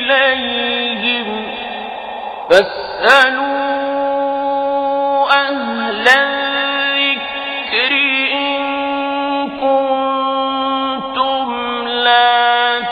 إليهم فاسألوا أهل الذكر إن كنتم لا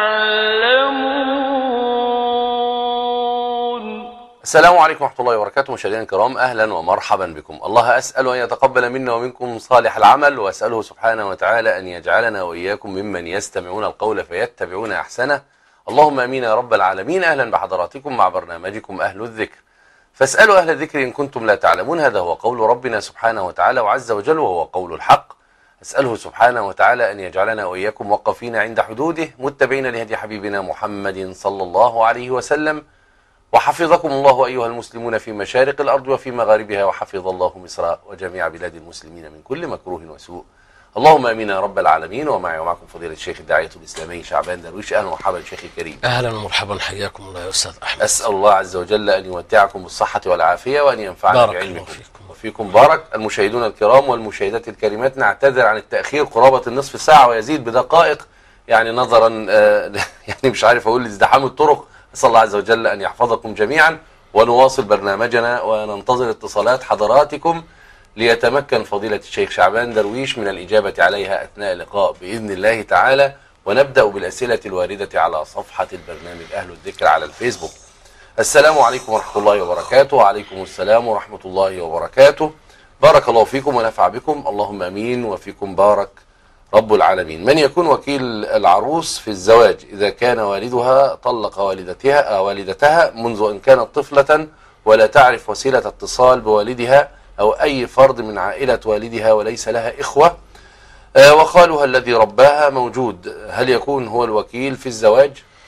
تعلمون. السلام عليكم ورحمة الله وبركاته. مشاهدينا الكرام، أهلا ومرحبا بكم. الله أسأل أن يتقبل منا ومنكم صالح العمل، وأسأله سبحانه وتعالى أن يجعلنا وإياكم ممن يستمعون القول فيتبعون أحسنه. اللهم أمين يا رب العالمين. أهلا بحضراتكم مع برنامجكم أهل الذكر، فاسألوا أهل الذكر إن كنتم لا تعلمون. هذا هو قول ربنا سبحانه وتعالى وعز وجل، وهو قول الحق. أسأله سبحانه وتعالى أن يجعلنا وإياكم وقفين عند حدوده، متبعين لهدي حبيبنا محمد صلى الله عليه وسلم. وحفظكم الله أيها المسلمون في مشارق الأرض وفي مغاربها، وحفظ الله مصر وجميع بلاد المسلمين من كل مكروه وسوء. اللهم امين يا رب العالمين. ومعي ومعكم فضيلة الشيخ الداعية الإسلامي شعبان درويش. اهلا ومرحبا شيخي الكريم. اهلا ومرحبا، حياكم الله يا استاذ احمد. اسال الله عز وجل ان يمتعكم بالصحة والعافية، وان ينفعنا بعلمكم فيكم. وفيكم بارك. المشاهدون الكرام والمشاهدات الكريمات، نعتذر عن التأخير قرابة النصف ساعة ويزيد بدقائق، يعني نظرا يعني مش عارف اقول ازدحام الطرق. اسال الله عز وجل ان يحفظكم جميعا، ونواصل برنامجنا وننتظر اتصالات حضراتكم ليتمكن فضيلة الشيخ شعبان درويش من الإجابة عليها أثناء اللقاء بإذن الله تعالى. ونبدأ بالأسئلة الواردة على صفحة البرنامج أهل الذكر على الفيسبوك. السلام عليكم ورحمة الله وبركاته. وعليكم السلام ورحمة الله وبركاته. بارك الله فيكم ونفع بكم، اللهم أمين، وفيكم بارك رب العالمين. من يكون وكيل العروس في الزواج إذا كان والدها طلق والدتها منذ أن كانت طفلة، ولا تعرف وسيلة اتصال بوالدها أو أي فرد من عائلة والدها، وليس لها إخوة، وخالها الذي رباها موجود، هل يكون هو الوكيل في الزواج؟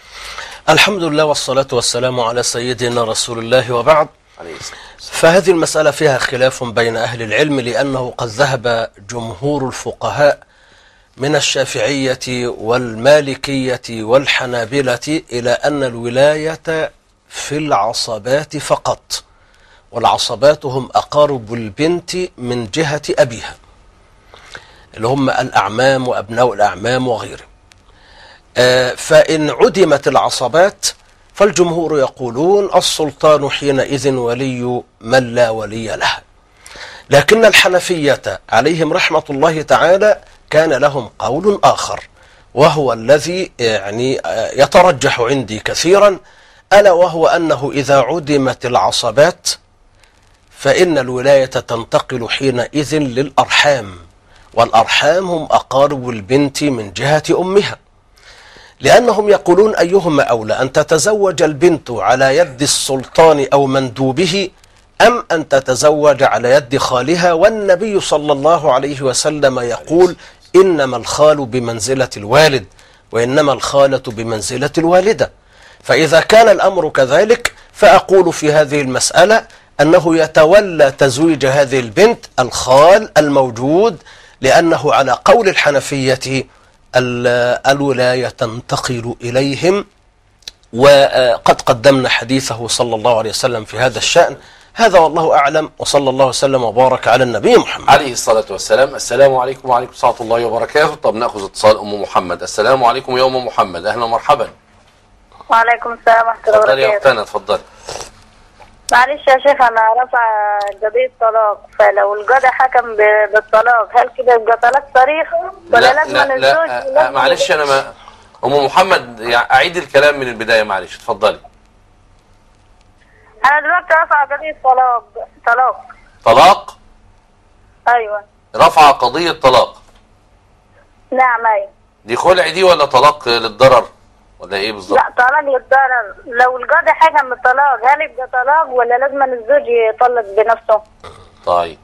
الحمد لله والصلاة والسلام على سيدنا رسول الله، وبعد. عليه الصلاة والسلام. فهذه المسألة فيها خلاف بين أهل العلم، لأنه قد ذهب جمهور الفقهاء من الشافعية والمالكية والحنابلة إلى أن الولاية في العصبات فقط، والعصبات هم أقارب البنت من جهة أبيها، اللي هم الأعمام وأبناء الأعمام وغيرهم. فإن عدمت العصبات فالجمهور يقولون السلطان حينئذ ولي من لا ولي له. لكن الحنفية عليهم رحمة الله تعالى كان لهم قول آخر، وهو الذي يعني يترجح عندي كثيرا، ألا وهو أنه إذا عدمت العصبات فإن الولاية تنتقل حينئذ للأرحام، والأرحام هم أقارب البنت من جهة أمها، لأنهم يقولون أيهما أولى، أن تتزوج البنت على يد السلطان أو مندوبه، أم أن تتزوج على يد خالها؟ والنبي صلى الله عليه وسلم يقول إنما الخال بمنزلة الوالد، وإنما الخالة بمنزلة الوالدة. فإذا كان الأمر كذلك، فأقول في هذه المسألة أنه يتولى تزويج هذه البنت الخال الموجود، لأنه على قول الحنفية الولاية تنتقل إليهم، وقد قدمنا حديثه صلى الله عليه وسلم في هذا الشأن. هذا والله أعلم، وصلى الله وسلم وبارك على النبي محمد عليه الصلاة والسلام. السلام عليكم. وعليكم ورحمة الله وبركاته. طب نأخذ اتصال أم محمد. السلام عليكم يا أم محمد، أهلا ومرحبا. وعليكم السلام ورحمة الله تفضلي يا وبركاته. أختنا، تفضلي. معلش يا شيخ، أنا رافعة قضية طلاق، فلو القاضي حكم بالطلاق هل كده يبقى طلاق صريح ولا لازم الزوج؟ معلش أنا ما أم محمد، يعني أعيد الكلام من البداية معلش، تفضلي. أنا دلوقتي رافعة قضية طلاق. طلاق؟ أيوة. رفع قضية طلاق. نعم أيوة. دي خلع دي ولا طلاق للضرر ولا ايه بالظبط؟ لا، طلاق للضرر. لو القاضي حكم بالطلاق هل يبقى طلاق ولا لازم الزوج يطلق بنفسه؟ طيب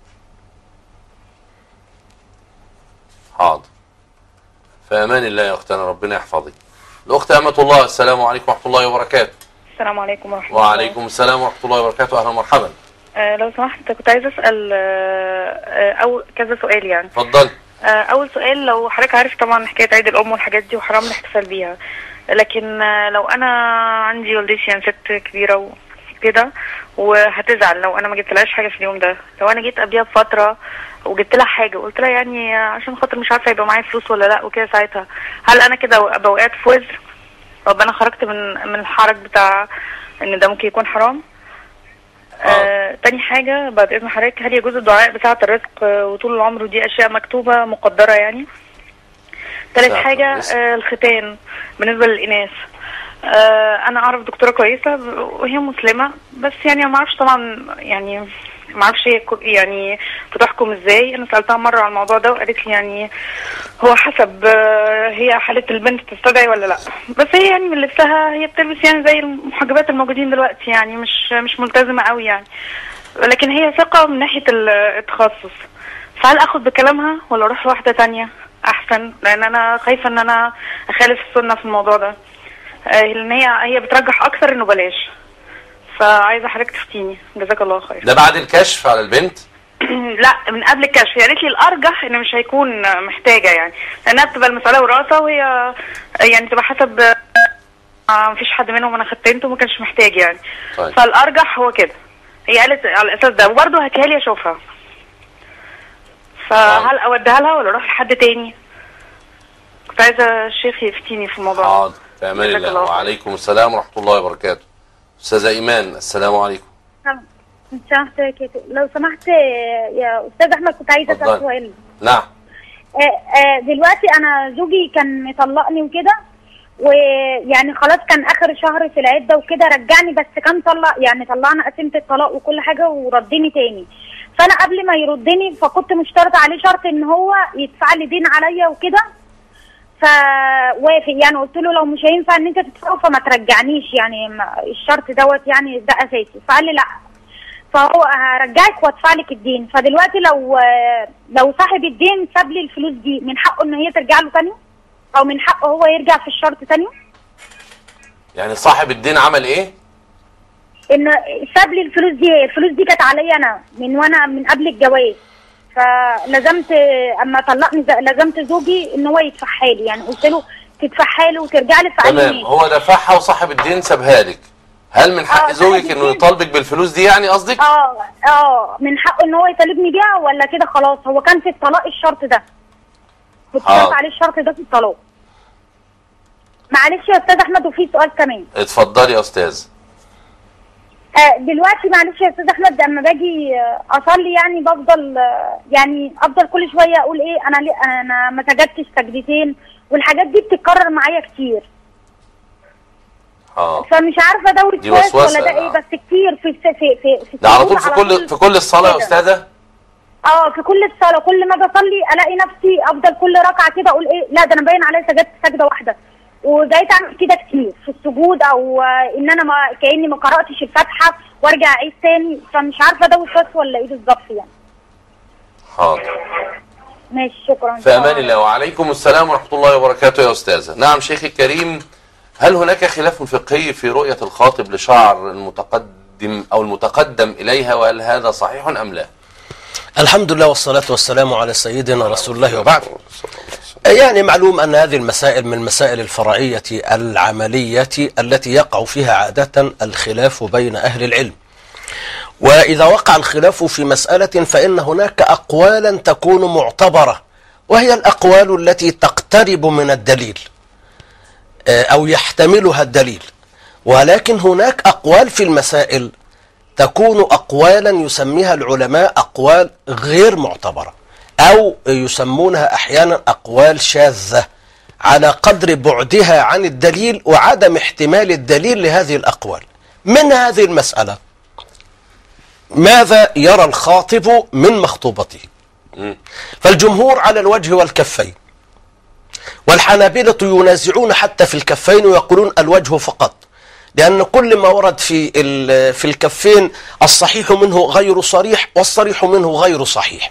حاضر، في امان الله يا اختنا، ربنا يحفظك. الاخت امة الله، السلام عليكم ورحمة الله وبركاته. السلام عليكم ورحمة الله. وعليكم السلام ورحمة الله وبركاته، اهلا ومرحبا. لو سمحت كنت عايزة اسأل او كذا سؤال يعني. اتفضل. اول سؤال، لو حضرتك عارف طبعا حكاية عيد الام والحاجات دي وحرام نحتفل بيها، لكن لو انا عندي والدتي يعني ست كبيرة وكده وهتزعل لو انا ما جبتلهاش حاجة في اليوم ده، لو انا جيت قبلها بفترة وجبت لها حاجة وقلت لها يعني عشان خاطر مش عارفة يبقى معايا فلوس ولا لا وكده، ساعتها هل انا كده ابقى وقعت في وزر طب انا خرجت من الحرج بتاع ان ده ممكن يكون حرام. تاني حاجة بعد اذن حضرتك، هل يجوز الدعاء بسعة الرزق وطول العمر ودي اشياء مكتوبة مقدرة يعني؟ تالت حاجة الختان بالنسبة للإناث. انا اعرف دكتورة كويسة وهي مسلمة، بس يعني ما اعرفش طبعا، يعني ما اعرفش يعني بتحكم ازاي. انا سألتها مرة على الموضوع ده وقالت لي يعني هو حسب هي حالة البنت تستدعي ولا لا، بس هي يعني من لبسها هي بتلبس يعني زي المحجبات الموجودين دلوقتي، يعني مش ملتزمة قوي يعني، لكن هي ثقة من ناحية التخصص. فهل اخد بكلامها ولا اروح لواحدة تانية احسن؟ لان انا خايفة ان انا اخالف السنة في الموضوع ده، لان هي بترجح اكثر انه بلاش. فعايزة حضرتك تفتيني، جزاك الله خير. ده بعد الكشف على البنت؟ لا، من قبل الكشف. هي قالت لي الارجح ان مش هيكون محتاجه، يعني لانها بتبقى المساله وراثه، وهي يعني تبقى حسب مفيش حد منهم انا ختنته وما كانش محتاج يعني. طيب. فالارجح هو كده، هي قالت على الاساس ده، وبرده هاتيها لي اشوفها. فهل اوديها لها ولا اروح لحد تاني؟ كنت عايزه الشيخ يفتيني في الموضوع. حاضر، في امان الله. وعليكم السلام ورحمه الله وبركاته. استاذه ايمان، السلام عليكم. لو سمحت يا استاذ احمد، كنت عايزه اسال سؤال. نعم. دلوقتي انا زوجي كان مطلقني وكده، ويعني خلاص كان اخر شهر في العده وكده، رجعني، بس كان يعني طلعنا قسيمه الطلاق وكل حاجه وردني تاني. فانا قبل ما يردني فكنت مشترطه عليه شرط ان هو يدفع لي دين عليا وكده، فوافق يعني. قلت له لو مش هينفع ان انت تدفعه فما ترجعنيش، يعني الشرط دوت يعني ده اساسي. فقال لي لا، فهو هرجعك وادفع لك الدين. فدلوقتي لو صاحب الدين ساب لي الفلوس دي، من حقه ان هي ترجع له تاني، او من حقه هو يرجع في الشرط تاني؟ يعني صاحب الدين عمل ايه؟ ان ساب لي الفلوس دي كانت عليا انا من قبل الجواز، فلزمت اما طلقني لزمت زوجي ان هو يدفعها لي، يعني قلت له تدفعها له وترجع لي في اي تمام. هو دفعها وصاحب الدين سابها لك، هل من حق زوجك انه يطالبك بالفلوس دي يعني قصدك؟ من حقه ان هو يطالبني بيها ولا كده خلاص؟ هو كان في الطلاق الشرط ده، كنت شايف عليه الشرط ده في الطلاق. معلش يا استاذ احمد، وفي سؤال كمان. اتفضلي يا استاذ. دلوقتي معلش يا استاذ احمد، لما باجي اصلي يعني افضل كل شويه اقول ايه، انا ما سجدتش سجدتين، والحاجات دي بتتكرر معايا كتير. فمش عارفه ده وسواس ولا ده ايه، بس كتير في ده على طول في كل الصلاه يا استاذه؟ في كل الصلاه، كل ما اجي اصلي الاقي نفسي افضل كل ركعه كده اقول ايه، لا ده انا باين عليا سجدت سجده واحده، وبقيت اعمل كده كتير في السجود، او ان انا كاني ما قراتش الفاتحه وارجع اعيد تاني. فمش عارفه ده وسواس ولا ايه بالظبط يعني. حاضر، ماشي، شكرا. في امان الله. وعليكم السلام ورحمه الله وبركاته يا استاذه. نعم شيخي الكريم، هل هناك خلاف فقهي في رؤيه الخاطب لشعر المتقدم اليها، وهل هذا صحيح ام لا؟ الحمد لله والصلاة والسلام على سيدنا رسول الله، وبعد. يعني معلوم أن هذه المسائل من المسائل الفرعية العملية التي يقع فيها عادة الخلاف بين أهل العلم. وإذا وقع الخلاف في مسألة فإن هناك أقوالا تكون معتبرة، وهي الأقوال التي تقترب من الدليل أو يحتملها الدليل. ولكن هناك أقوال في المسائل تكون أقوالا يسميها العلماء أقوال غير معتبرة، أو يسمونها أحيانا أقوال شاذة على قدر بعدها عن الدليل وعدم احتمال الدليل لهذه الأقوال. من هذه المسألة ماذا يرى الخاطب من مخطوبته؟ فالجمهور على الوجه والكفين، والحنابلة ينازعون حتى في الكفين ويقولون الوجه فقط، لأن كل ما ورد في الكفين الصحيح منه غير صريح والصريح منه غير صحيح.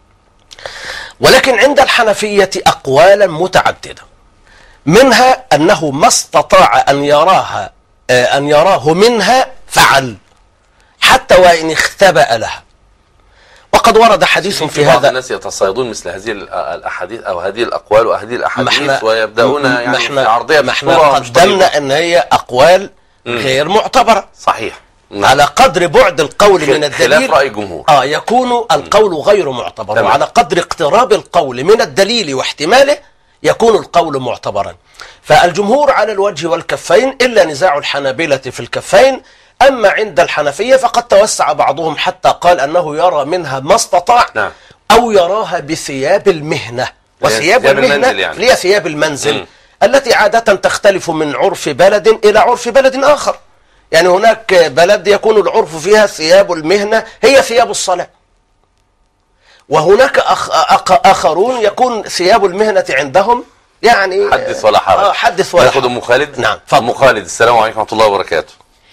ولكن عند الحنفية أقوالا متعددة، منها أنه ما استطاع أن يراه منها فعل حتى وإن اختبأ لها. وقد ورد حديث في هذا. بعض الناس يتصيدون مثل هذه الأحاديث أو هذه الأقوال وهذه الأحاديث ويبدأون يعني في عرضها بصورة قدمنا أن هي أقوال غير معتبرة. صحيح. على قدر بعد القول من الدليل خلاف رأي الجمهور يكون القول غير معتبر، وعلى قدر اقتراب القول من الدليل واحتماله يكون القول معتبرا. فالجمهور على الوجه والكفين إلا نزاع الحنابلة في الكفين. أما عند الحنفية فقد توسع بعضهم حتى قال أنه يرى منها ما استطاع، نعم. أو يراها بثياب المهنة. وثياب ثياب المهنة المنزل يعني. هي ثياب المنزل التي عادة تختلف من عرف بلد إلى عرف بلد آخر. يعني هناك بلد يكون العرف فيها ثياب المهنة هي ثياب الصلاة، وهناك آخرون يكون ثياب المهنة عندهم يعني حدث ولا حرج. حدث ولا ناخد حرج. أم خالد. نعم. أم خالد، السلام عليكم ورحمة الله وبركاته.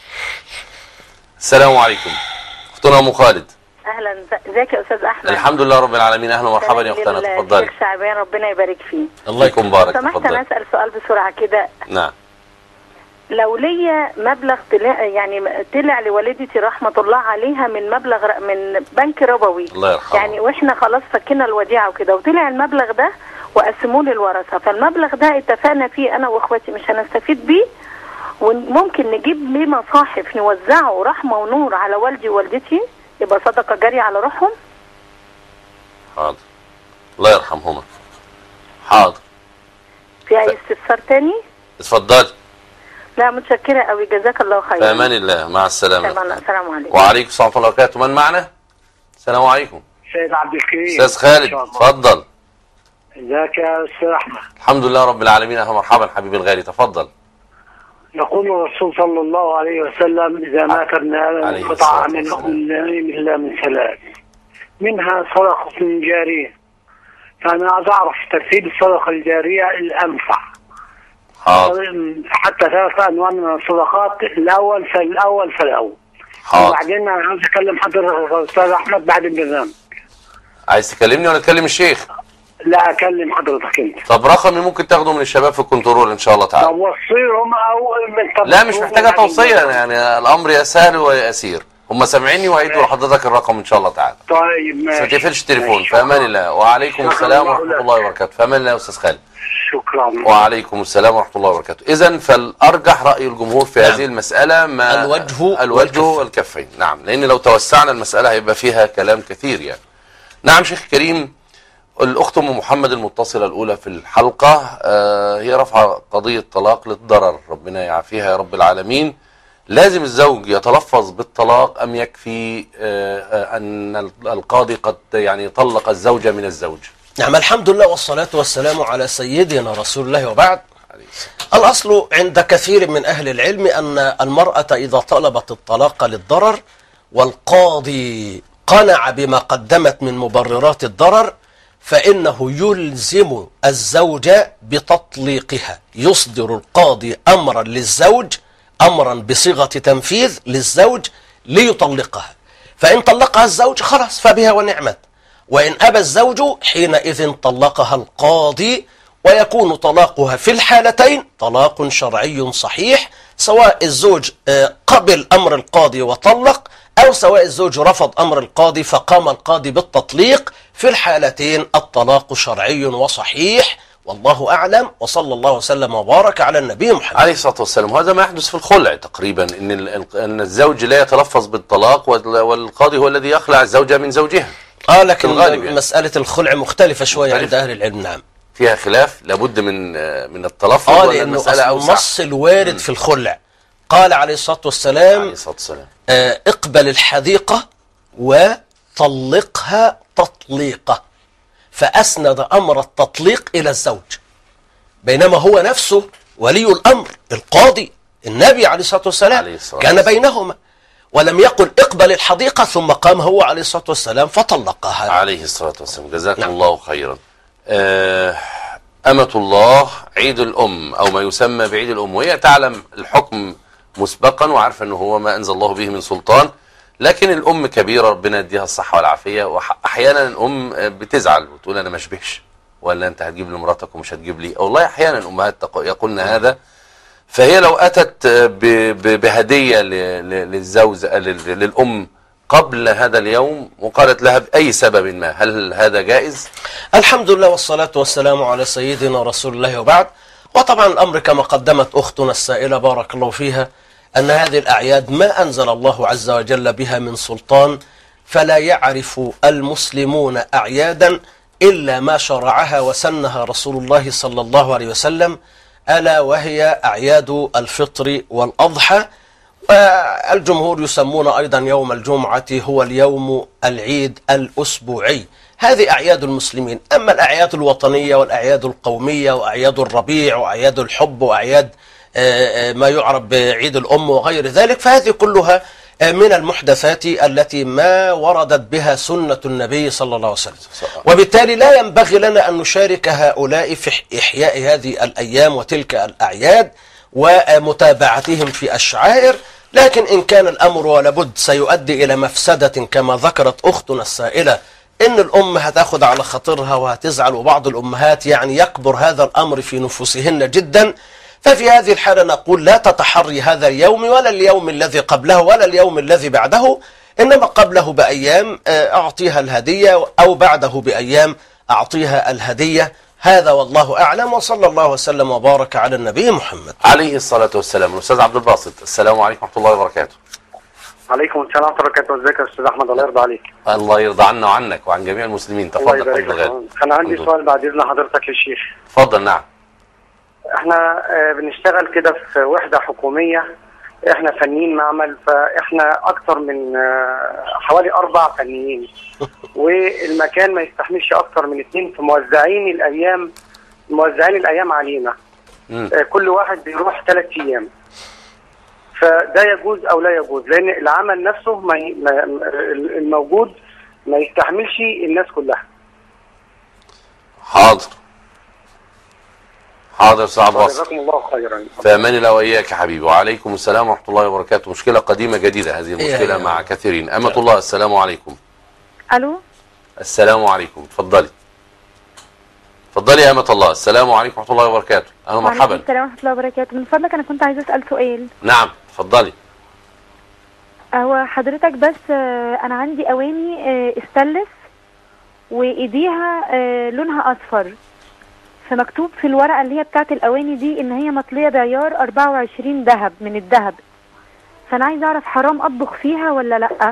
السلام عليكم أختنا أم خالد. اهلا، ازيك يا استاذ احمد؟ الحمد لله رب العالمين. أهلا ومرحبا يا أختنا، تفضلي. الشيخ شعبان ربنا يبارك فيه. الله فيكم بارك. سمحت انا اسال سؤال بسرعه كده. نعم. لو ليا مبلغ طلع لوالدتي رحمه الله عليها من مبلغ من بنك ربوي، الله يرحمه، يعني واحنا خلاص فكينا الوديعه وكده، وطلع المبلغ ده وقسموه للورثه، فالمبلغ ده اتفقنا فيه انا واخواتي مش هنستفيد بيه، وممكن نجيب ليه مصاحف نوزعه رحمه ونور على والدي ووالدتي، يبقى صدقه جاريه على روحهم. حاضر، الله يرحمهما. حاضر. في اي استفسار تاني؟ اتفضلي. لا متشكرة قوي، جزاك الله خيرا. في امان الله، مع السلامة. السلام عليكم. وعليكم السلام ورحمة الله وبركاته. من معنا؟ السلام عليكم. سيد عبد الكريم. استاذ خالد اتفضل. ازيك يا استاذ احمد؟ الحمد لله رب العالمين. اهلا مرحبا حبيبي الغالي، تفضل. يقول الرسول صلى الله عليه وسلم اذا مات ابن ادم قطع عمله الا من ثلاث، منها صدقة جارية. فانا عايز اعرف ترتيب الصدقة الجارية الانفع. حاضر. حتى ثلاث انواع من الصدقات، الاول فالاول. حاضر. وبعدين انا عايز اكلم حضرتك يا استاذ احمد بعد البرنامج. عايز تكلمني ولا تكلم الشيخ؟ لا اكلم حضرتك انت. طب رقمي ممكن تاخده من الشباب في الكنترول ان شاء الله تعالى. طب وصيهم او لا مش محتاجه توصيه، يعني الامر يا سهل ويسير. هم سامعيني وهيدوا لحضرتك الرقم ان شاء الله تعالى. طيب ماشي. ما تقفلش التليفون. في امان الله. وعليكم السلام ورحمه الله وبركاته. في امان الله يا استاذ خالد. شكرا. وعليكم السلام ورحمه الله وبركاته. اذا فالارجح راي الجمهور في هذه المساله ما الوجه والكفين. نعم، لان لو توسعنا المساله هيبقى فيها كلام كثير يعني. نعم شيخ كريم. الاخت ام محمد المتصله الاولى في الحلقه هي رفع قضيه طلاق للضرر، ربنا يعافيها يا رب العالمين. لازم الزوج يتلفظ بالطلاق ام يكفي ان القاضي قد يعني طلق الزوجه من الزوج؟ نعم، الحمد لله والصلاة والسلام على سيدنا رسول الله، وبعد. الأصل عند كثير من أهل العلم أن المرأة إذا طلبت الطلاق للضرر والقاضي قنع بما قدمت من مبررات الضرر، فإنه يلزم الزوج بتطليقها. يصدر القاضي أمرا للزوج، أمرا بصيغة تنفيذ للزوج ليطلقها. فإن طلقها الزوج خلاص فبها ونعمت، وإن أبى الزوج حينئذ طلقها القاضي، ويكون طلاقها في الحالتين طلاق شرعي صحيح، سواء الزوج قبل أمر القاضي وطلق، أو سواء الزوج رفض أمر القاضي فقام القاضي بالتطليق. في الحالتين الطلاق شرعي وصحيح، والله أعلم، وصلى الله وسلم وبارك على النبي محمد عليه الصلاة والسلام. وهذا ما يحدث في الخلع تقريبا، أن الزوج لا يتلفظ بالطلاق والقاضي هو الذي يخلع الزوجة من زوجها. لكن يعني مسألة الخلع مختلفة شوية عند أهل العلم. نعم، فيها خلاف، لابد من التلفظ ولا المسألة أوسع؟ النص الوارد في الخلع قال عليه الصلاة والسلام اقبل الحديقة وطلقها تطليقة، فأسند أمر التطليق إلى الزوج، بينما هو نفسه ولي الأمر القاضي النبي عليه الصلاة والسلام كان بينهما، ولم يقل اقبل الحديقة ثم قام هو عليه الصلاة والسلام فطلقها عليه الصلاة والسلام. جزاكم الله خيرا. أمة الله عيد الأم أو ما يسمى بعيد الأم، وهي تعلم الحكم مسبقا وعارفة أنه هو ما أنزل الله به من سلطان، لكن الأم كبيرة ربنا يديها الصحة والعافية، وأحيانا الأم بتزعل وتقول أنا ما اشبهش، ولا أنت هتجيب لمراتك ومش هتجيب لي. والله أحيانا الأمهات يقولن هذا. فهي لو أتت بهدية للأم قبل هذا اليوم وقالت لها بأي سبب ما، هل هذا جائز؟ الحمد لله والصلاة والسلام على سيدنا رسول الله، وبعد. وطبعا الأمر كما قدمت أختنا السائلة بارك الله فيها، أن هذه الأعياد ما أنزل الله عز وجل بها من سلطان، فلا يعرف المسلمون أعيادا إلا ما شرعها وسنها رسول الله صلى الله عليه وسلم، ألا وهي أعياد الفطر والأضحى. والجمهور يسمون أيضا يوم الجمعة هو اليوم العيد الأسبوعي. هذه أعياد المسلمين. أما الأعياد الوطنية والأعياد القومية وأعياد الربيع وأعياد الحب وأعياد ما يعرف بعيد الأم وغير ذلك، فهذه كلها من المحدثات التي ما وردت بها سنة النبي صلى الله عليه وسلم. وبالتالي لا ينبغي لنا أن نشارك هؤلاء في إحياء هذه الأيام وتلك الأعياد ومتابعتهم في الشعائر. لكن إن كان الأمر ولابد سيؤدي إلى مفسدة كما ذكرت أختنا السائلة، إن الأم هتاخد على خاطرها وهتزعل، وبعض الأمهات يعني يكبر هذا الأمر في نفوسهن جدا، ففي هذه الحالة نقول لا تتحري هذا اليوم ولا اليوم الذي قبله ولا اليوم الذي بعده، إنما قبله بأيام أعطيها الهدية أو بعده بأيام أعطيها الهدية. هذا والله أعلم، وصلى الله وسلم وبارك على النبي محمد عليه الصلاة والسلام. الأستاذ عبد الباسط، السلام عليكم ورحمة الله وبركاته. عليكم السلام ورحمة الله وبركاته. ازيك يا أستاذ أحمد؟ الله يرضى عليك. الله يرضى عنا وعنك وعن جميع المسلمين. تفضل فضل غالي. أنا عندي سؤال بعد إذن حضرتك للشيخ. تفضل. نعم. احنا بنشتغل كده في وحدة حكومية، احنا فنيين معمل، فاحنا اكتر من حوالي 4 فنيين والمكان ما يستحملش اكتر من 2، موزعين الايام علينا. كل واحد بيروح 3 ايام. فده يجوز او لا يجوز؟ لان العمل نفسه الموجود ما يستحملش الناس كلها. حاضر استاذ باص. جزاكم الله خيرا. في امان الله واياك يا حبيبي. وعليكم السلام ورحمه الله وبركاته. مشكله قديمه جديده هذه المشكله مع كثيرين. امة الله، السلام عليكم. الو. السلام عليكم. اتفضلي يا امة الله. السلام عليكم ورحمه الله وبركاته. اهلا مرحبا. وعليكم السلام ورحمه الله وبركاته. من فضلك انا كنت عايزه اسال سؤال. نعم اتفضلي. هو حضرتك بس انا عندي اواني استانلس وايديها لونها اصفر، فمكتوب في الورقه اللي هي بتاعت الاواني دي ان هي مطليه بعيار 24 ذهب من الذهب، فانا عايزه اعرف حرام اطبخ فيها ولا لا؟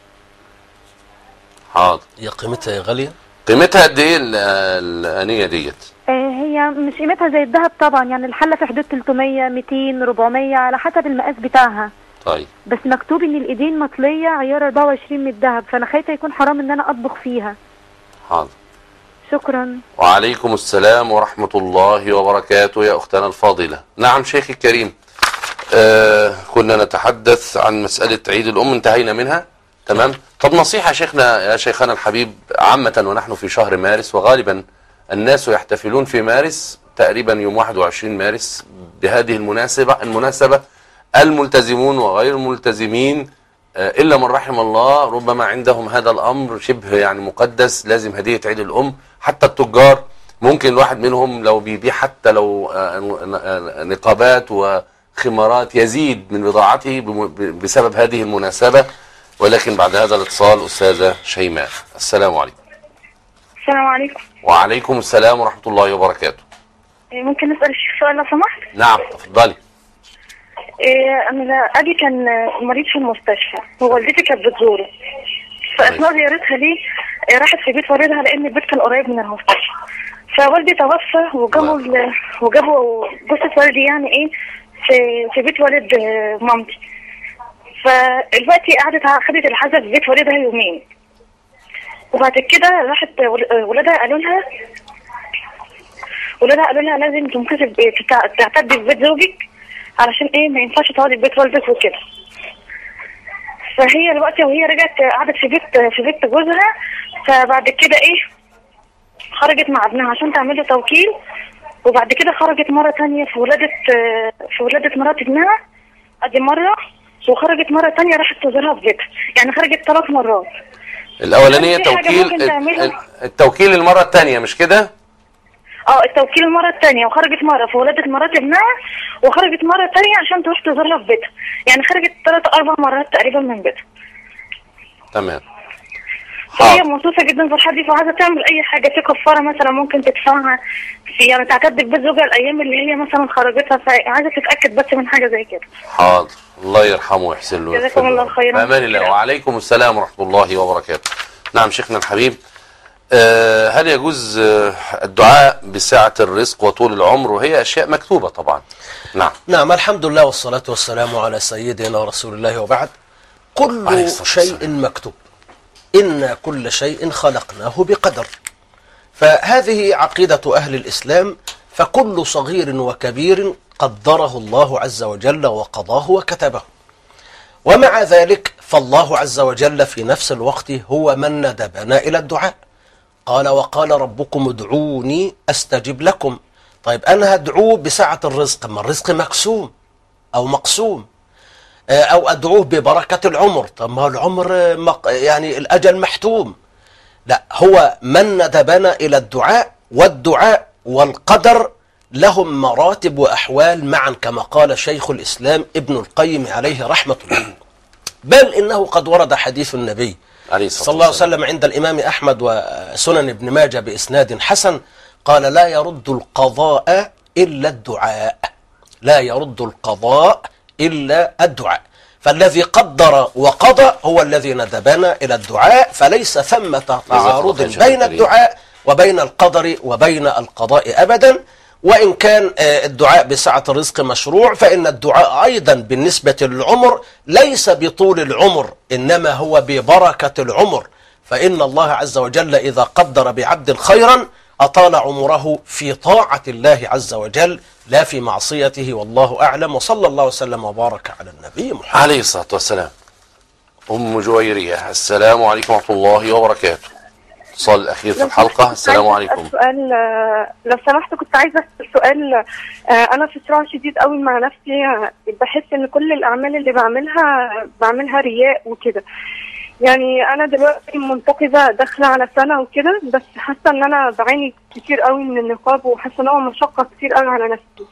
حاضر. هي قيمتها غاليه؟ قيمتها قد ايه الانيه ديت؟ هي مش قيمتها زي الذهب طبعا، يعني الحله في حدود 300 200 400 على حسب المقاس بتاعها. طيب. بس مكتوب ان الايدين مطليه عيار 24 من الذهب، فانا خايفه يكون حرام ان انا اطبخ فيها. حاضر. شكرا. وعليكم السلام ورحمة الله وبركاته يا أختنا الفاضلة. نعم شيخي الكريم، كنا نتحدث عن مسألة عيد الأم، انتهينا منها. تمام. طب نصيحة شيخنا يا شيخنا الحبيب، عامة ونحن في شهر مارس، وغالبا الناس يحتفلون في مارس تقريبا يوم 21 مارس بهذه المناسبة الملتزمون وغير الملتزمين إلا من رحم الله ربما عندهم هذا الأمر شبه يعني مقدس، لازم هدية عيد الأم. حتى التجار ممكن الواحد منهم لو بيبيع حتى لو نقابات وخمارات يزيد من بضاعته بسبب هذه المناسبة. ولكن بعد هذا الاتصال أستاذة شيماء، السلام عليكم. السلام عليكم. وعليكم السلام ورحمة الله وبركاته. ممكن نسأل الشيخ سؤال لو سمحت؟ نعم تفضلي. أنا أبي كان مريض في المستشفى ووالدتي كانت بتزوره، فأثناء زيارتها ليه راحت في بيت والدها لأن البيت كان قريب من المستشفى، فوالدي توفى وجابوا جثة والدي يعني إيه في بيت والد مامتي. فالوقتي خدت العزاء في بيت والدها يومين، وبعد كده راحت ولادها قالوا لها لازم تنقذي تعتدي في بيت زوجك علشان ايه ما ينفعش تقعدي في بيت والدك وكده. فهي دلوقتي وهي رجعت قعدت في بيت جوزها، فبعد كده ايه خرجت مع ابنها عشان تعمل له توكيل، وبعد كده خرجت مره ثانيه في ولاده مرات ابنها ادي مره، وخرجت مره ثانيه راحت تزورها في بيتها، يعني خرجت 3 مرات. الاولانيه التوكيل المره الثانيه مش كده؟ التوكيل المره الثانيه، وخرجت مره في ولاده مرات ابنها، وخرجت مره ثانيه عشان تروح تزورها في بيتها، يعني خرجت 3 4 مرات تقريبا من بيتها. تمام. هي مبسوطه جدا في الحاجه دي، فعايزه تعمل اي حاجه في كفاره مثلا ممكن تدفعها في يعني تعتد ببيت زوجها الايام اللي هي مثلا خرجتها، فعايزه تتاكد بس من حاجه زي كده. حاضر، الله يرحمه ويحسن له. جزاكم الله خيرا. بأمان الله. وعليكم السلام ورحمه الله وبركاته. نعم شيخنا الحبيب، هل يجوز الدعاء بسعة الرزق وطول العمر؟ وهي أشياء مكتوبة طبعا. نعم الحمد لله والصلاة والسلام على سيدنا رسول الله، وبعد. كل شيء مكتوب، إن كل شيء خلقناه بقدر. فهذه عقيدة أهل الإسلام، فكل صغير وكبير قدره الله عز وجل وقضاه وكتبه. ومع ذلك فالله عز وجل في نفس الوقت هو من ندبنا إلى الدعاء. قال وقال ربكم ادعوني أستجب لكم. طيب أنا هدعوه بسعة الرزق، ما الرزق مقسوم أو مقسوم، أو أدعوه ببركة العمر، طب ما العمر يعني الأجل محتوم. لا، هو من ندبنا إلى الدعاء، والدعاء والقدر لهم مراتب وأحوال معا، كما قال شيخ الإسلام ابن القيم عليه رحمة الله. بل إنه قد ورد حديث النبي صلى الله عليه وسلم عند الإمام أحمد وسنن ابن ماجه بإسناد حسن، قال لا يرد القضاء إلا الدعاء، لا يرد القضاء إلا الدعاء. فالذي قدر وقضى هو الذي ندبنا إلى الدعاء، فليس ثمة تعارض بين الدعاء وبين القدر وبين القضاء أبدا. وإن كان الدعاء بسعة الرزق مشروع، فإن الدعاء أيضا بالنسبة للعمر ليس بطول العمر، إنما هو ببركة العمر. فإن الله عز وجل إذا قدر بعبد خيرا أطال عمره في طاعة الله عز وجل لا في معصيته، والله أعلم. وصلى الله وسلم وبارك على النبي محمد عليه الصلاة والسلام. أم جويرية، السلام عليكم ورحمة الله وبركاته. اتصال الأخير في الحلقة. السلام عليكم. سؤال لو سمحت، كنت عايزة أسأل سؤال. أنا في صراع شديد قوي مع نفسي، بحس إن كل الأعمال اللي بعملها رياء وكده. يعني أنا دلوقتي منتقبة داخلة على سنة وكده، بس حاسة إن أنا بعاني كتير قوي من النقاب، وحاسة إن هو مشقة كتير قوي على نفسي.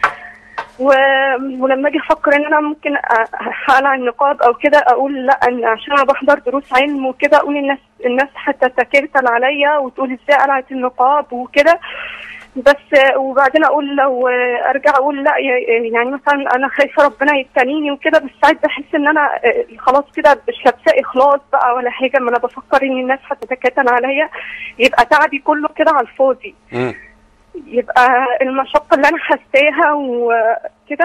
ولما اجي افكر ان انا ممكن اقلع النقاب او كده، اقول لا، ان عشان انا بحضر دروس علم وكده، اقول الناس حتى تكرتل عليا وتقول ازاي قلعت النقاب وكده. بس وبعدين اقول لو ارجع اقول لا، يعني مثلا انا خايفه ربنا يبتليني وكده، بس ساعات بحس ان انا خلاص كده مش لابسه اخلاص بقى ولا حاجه، ما انا بفكر ان الناس هتتكتل عليا، يبقى تعبي كله كده على الفاضي. يبقى المشقة اللي أنا حاساها وكده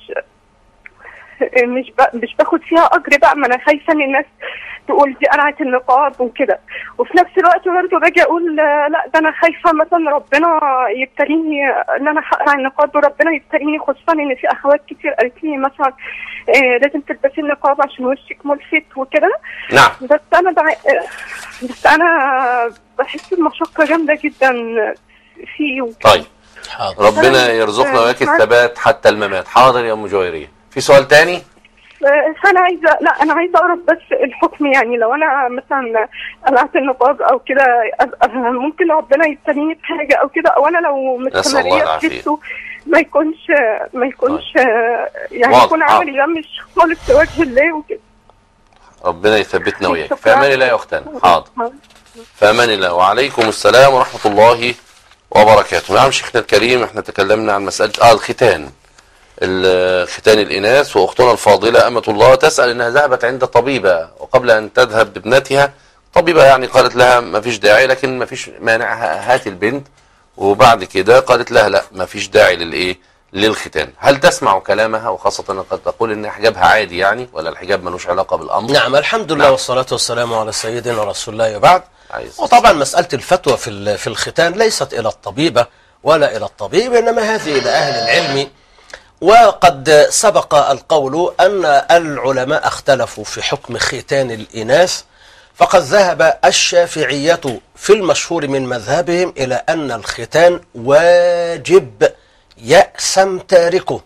مش باخد فيها أجر بقى، ما أنا خايفة إن الناس تقول دي قلعت النقاب وكده. وفي نفس الوقت برضه باجي أقول لا، ده أنا خايفة مثلا ربنا يبتليني إن أنا هقلع النقاب وربنا يبتليني، خصوصا إن في أخوات كتير قالت لي مثلا لازم تلبسي النقاب عشان وشك ملفت وكده. نعم. بس أنا بحس المشقة جامدة جدا فيه وكده. طيب ربنا يرزقنا وياك الثبات حتى الممات. حاضر يا ام جويرية. في سؤال تاني؟ انا عايزه اعرف بس الحكم، يعني لو انا مثلا قلعت النقاب او كده، ممكن ربنا يبتليني بحاجه او كده، او انا لو مستمريه في لبسه ما يكونش يعني يكون عملي ده مش خالص لوجه الله وكده. ربنا يثبتنا وياك. في امان الله يا اختنا. حاضر. في امان الله. وعليكم السلام ورحمه الله وبركاته. نعم شيخنا الكريم، احنا تكلمنا عن مسألة الختان الإناث. وأختنا الفاضلة أمة الله تسأل أنها ذهبت عند طبيبة، وقبل أن تذهب بابنتها طبيبة يعني قالت لها ما فيش داعي، لكن ما فيش مانع، هات البنت. وبعد كده قالت لها لا، ما فيش داعي للختان. هل تسمع كلامها؟ وخاصة قد تقول ان حجابها عادي يعني، ولا الحجاب ملوش علاقة بالأمر؟ نعم الحمد لله. والصلاة والسلام على سيدنا رسول الله وبعد. وطبعا مسألة الفتوى في الختان ليست إلى الطبيبة ولا إلى الطبيب، إنما هذه إلى أهل العلم. وقد سبق القول أن العلماء اختلفوا في حكم ختان الإناث، فقد ذهب الشافعية في المشهور من مذهبهم إلى أن الختان واجب يأسم تاركه.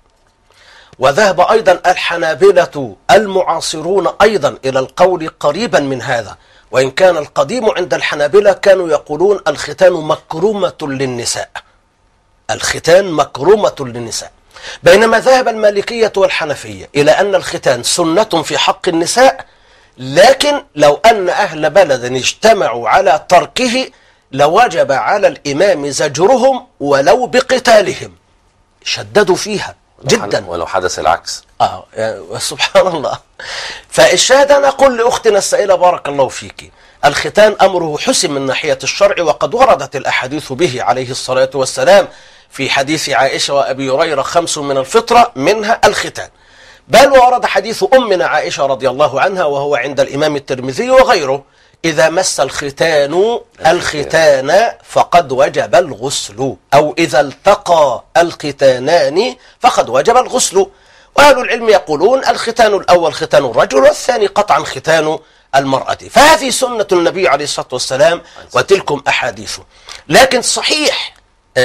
وذهب أيضا الحنابلة المعاصرون أيضا إلى القول قريبا من هذا، وإن كان القديم عند الحنابلة كانوا يقولون الختان مكرمة للنساء، الختان مكرمة للنساء. بينما ذهب المالكية والحنفية إلى أن الختان سنة في حق النساء، لكن لو أن أهل بلد اجتمعوا على تركه لوجب على الإمام زجرهم ولو بقتالهم. شددوا فيها جدا ولو حدث العكس. سبحان الله. فالشاهد أنا أقول لأختنا السائلة بارك الله فيك، الختان أمره حسم من ناحية الشرع، وقد وردت الأحاديث به عليه الصلاة والسلام في حديث عائشة وأبي هريرة 5 من الفطرة منها الختان. بل ورد حديث أمنا عائشة رضي الله عنها وهو عند الإمام الترمذي وغيره: إذا مس الختان الختان فقد وجب الغسل، أو إذا التقى الختانان فقد وجب الغسل. وأهل العلم يقولون الختان الأول ختان الرجل، والثاني قطعا ختان المرأة. فهذه سنة النبي عليه الصلاة والسلام وتلكم أحاديثه. لكن صحيح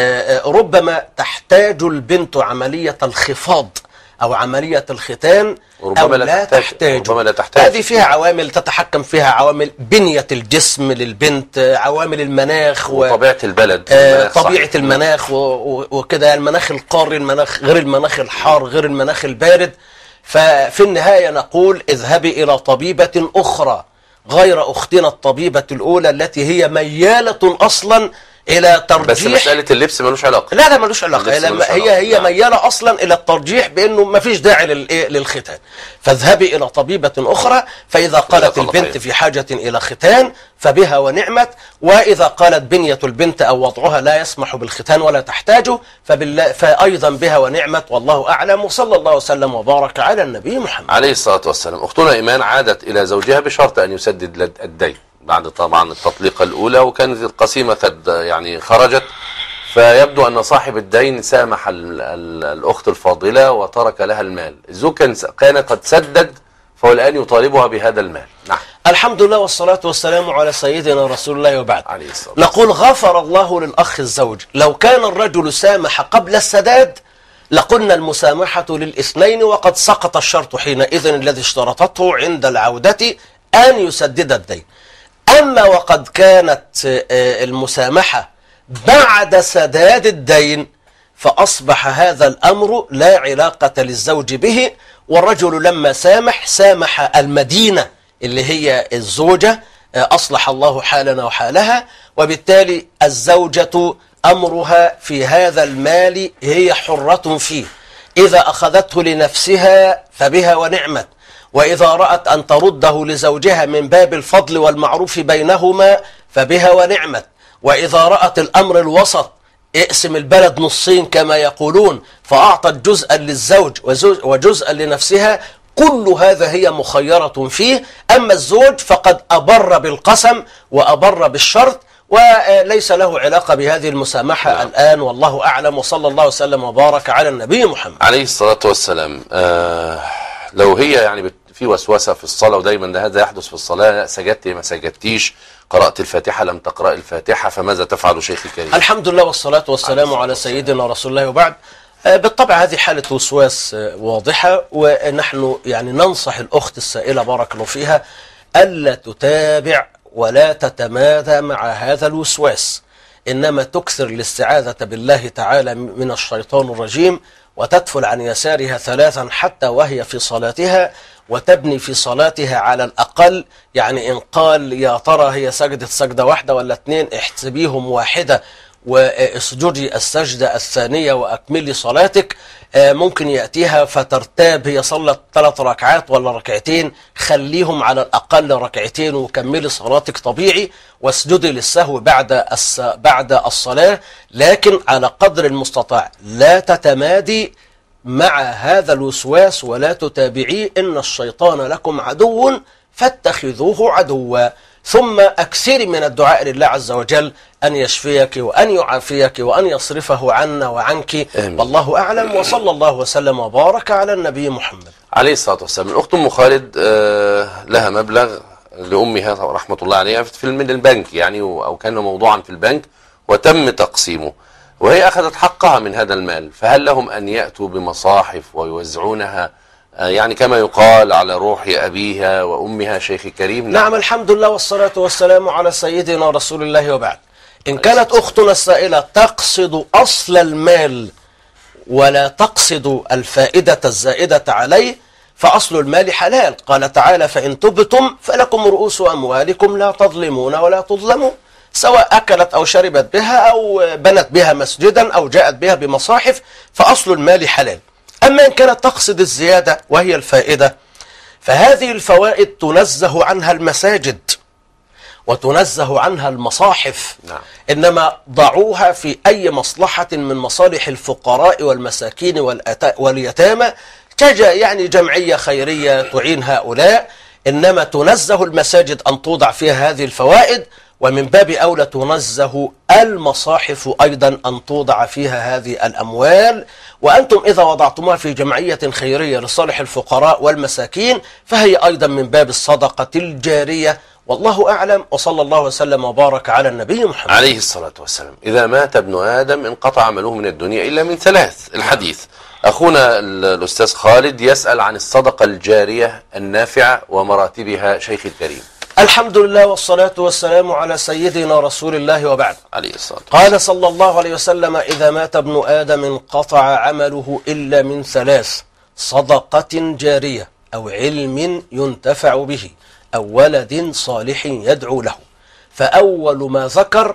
ربما تحتاج البنت عملية الخفاض أو عملية الختان، أو لا تحتاج. هذه فيها عوامل تتحكم فيها عوامل بنية الجسم للبنت، عوامل المناخ وطبيعة البلد، طبيعة المناخ وكده، المناخ القاري، المناخ غير المناخ الحار، غير المناخ البارد. ففي النهاية نقول اذهبي إلى طبيبة أخرى غير أختنا الطبيبة الأولى التي هي ميالة أصلا إلى ترجيح. بس مسألة اللبس ملوش علاقة. لا ملوش علاقة. هي ميالة أصلا إلى الترجيح بأنه ما فيش داعي للختان. فاذهبي إلى طبيبة أخرى، فإذا قالت البنت في حاجة إلى ختان فبها ونعمت، وإذا قالت بنية البنت أو وضعها لا يسمح بالختان ولا تحتاجه فأيضا بها ونعمت، والله أعلم. وصلى الله وسلم وبارك على النبي محمد عليه الصلاة والسلام. أختنا إيمان عادت إلى زوجها بشرط أن يسدد الدين بعد طبعا التطليقة الأولى، وكانت القسيمة قد يعني خرجت، فيبدو أن صاحب الدين سامح الأخت الفاضلة وترك لها المال. الزوج كان قد سدد، فهو الآن يطالبها بهذا المال. نعم. الحمد لله والصلاة والسلام على سيدنا رسول الله، وبعد نقول غفر الله للأخ الزوج. لو كان الرجل سامح قبل السداد لقلنا المسامحة للاثنين، وقد سقط الشرط حينئذ الذي اشترطته عند العودة أن يسدد الدين. أما وقد كانت المسامحة بعد سداد الدين فأصبح هذا الأمر لا علاقة للزوج به، والرجل لما سامح المدينة اللي هي الزوجة، أصلح الله حالنا وحالها، وبالتالي الزوجة أمرها في هذا المال هي حرة فيه. إذا أخذته لنفسها فبها ونعمت، وإذا رأت أن ترده لزوجها من باب الفضل والمعروف بينهما فبها ونعمت، وإذا رأت الأمر الوسط اقسم البلد نصين كما يقولون، فأعطت جزءا للزوج وجزءا لنفسها، كل هذا هي مخيرة فيه. أما الزوج فقد أبر بالقسم وأبر بالشرط، وليس له علاقة بهذه المسامحة الآن، والله أعلم. وصلى الله وسلم وبارك على النبي محمد عليه الصلاة والسلام. لو هي يعني في وسوسة في الصلاة، ودايما هذا يحدث في الصلاة، سجدت ما سجدتيش، قرأت الفاتحة لم تقرأ الفاتحة، فماذا تفعل شيخي الكريم؟ الحمد لله والصلاة والسلام على سيدنا رسول الله، وبعد. بالطبع هذه حالة وسواس واضحة، ونحن يعني ننصح الأخت السائلة بارك الله فيها ألا تتابع ولا تتمادى مع هذا الوسواس، إنما تكثر الاستعاذة بالله تعالى من الشيطان الرجيم، وتدفل عن يسارها 3 حتى وهي في صلاتها، وتبني في صلاتها على الأقل، يعني إن قال يا ترى هي سجدة واحدة ولا 2، احسبيهم واحدة واسجدي السجدة الثانية وأكملي صلاتك. ممكن يأتيها فترتاب هي صلت 3 ركعات ولا 2 ركعتين، خليهم على الأقل 2 ركعتين وكملي صلاتك طبيعي، واسجدي للسهو بعد الصلاة، لكن على قدر المستطاع لا تتمادي مع هذا الوسواس ولا تتابعيه، إن الشيطان لكم عدو فاتخذوه عدوا. ثم أكثري من الدعاء لله عز وجل أن يشفيك وأن يعافيك وأن يصرفه عنا وعنك، والله أعلم. وصلى الله وسلم وبارك على النبي محمد عليه الصلاة والسلام. الأخت أم خالد لها مبلغ لأمها رحمة الله عليها من البنك يعني، أو كان موضوعا في البنك وتم تقسيمه، وهي أخذت حقها من هذا المال، فهل لهم أن يأتوا بمصاحف ويوزعونها يعني كما يقال على روح أبيها وأمها شيخ كريم؟ نعم الحمد لله والصلاة والسلام على سيدنا رسول الله، وبعد. إن كانت أختنا السائلة تقصد أصل المال ولا تقصد الفائدة الزائدة عليه، فأصل المال حلال، قال تعالى فإن تبتم فلكم رؤوس أموالكم لا تظلمون ولا تظلمون، سواء أكلت أو شربت بها أو بنت بها مسجدا أو جاءت بها بمصاحف، فأصل المال حلال. أما إن كانت تقصد الزيادة وهي الفائدة، فهذه الفوائد تنزه عنها المساجد، وتنزه عنها المصاحف. نعم. إنما ضعوها في أي مصلحة من مصالح الفقراء والمساكين واليتامى، يعني جمعية خيرية تعين هؤلاء. إنما تنزه المساجد أن توضع فيها هذه الفوائد، ومن باب أولى تنزه المصاحف أيضا أن توضع فيها هذه الأموال. وأنتم إذا وضعتموها في جمعية خيرية لصالح الفقراء والمساكين فهي أيضا من باب الصدقة الجارية. والله أعلم، وصلى الله وسلم وبارك على النبي محمد عليه الصلاة والسلام. إذا مات ابن آدم انقطع عمله من الدنيا إلا من ثلاث. الحديث أخونا الأستاذ خالد يسأل عن الصدقة الجارية النافعة ومراتبها شيخ الكريم. الحمد لله والصلاة والسلام على سيدنا رسول الله وبعد. عليه الصلاة والسلام. قال صلى الله عليه وسلم: إذا مات ابن آدم انقطع عمله إلا من ثلاث: صدقة جارية، أو علم ينتفع به، أو ولد صالح يدعو له. فأول ما ذكر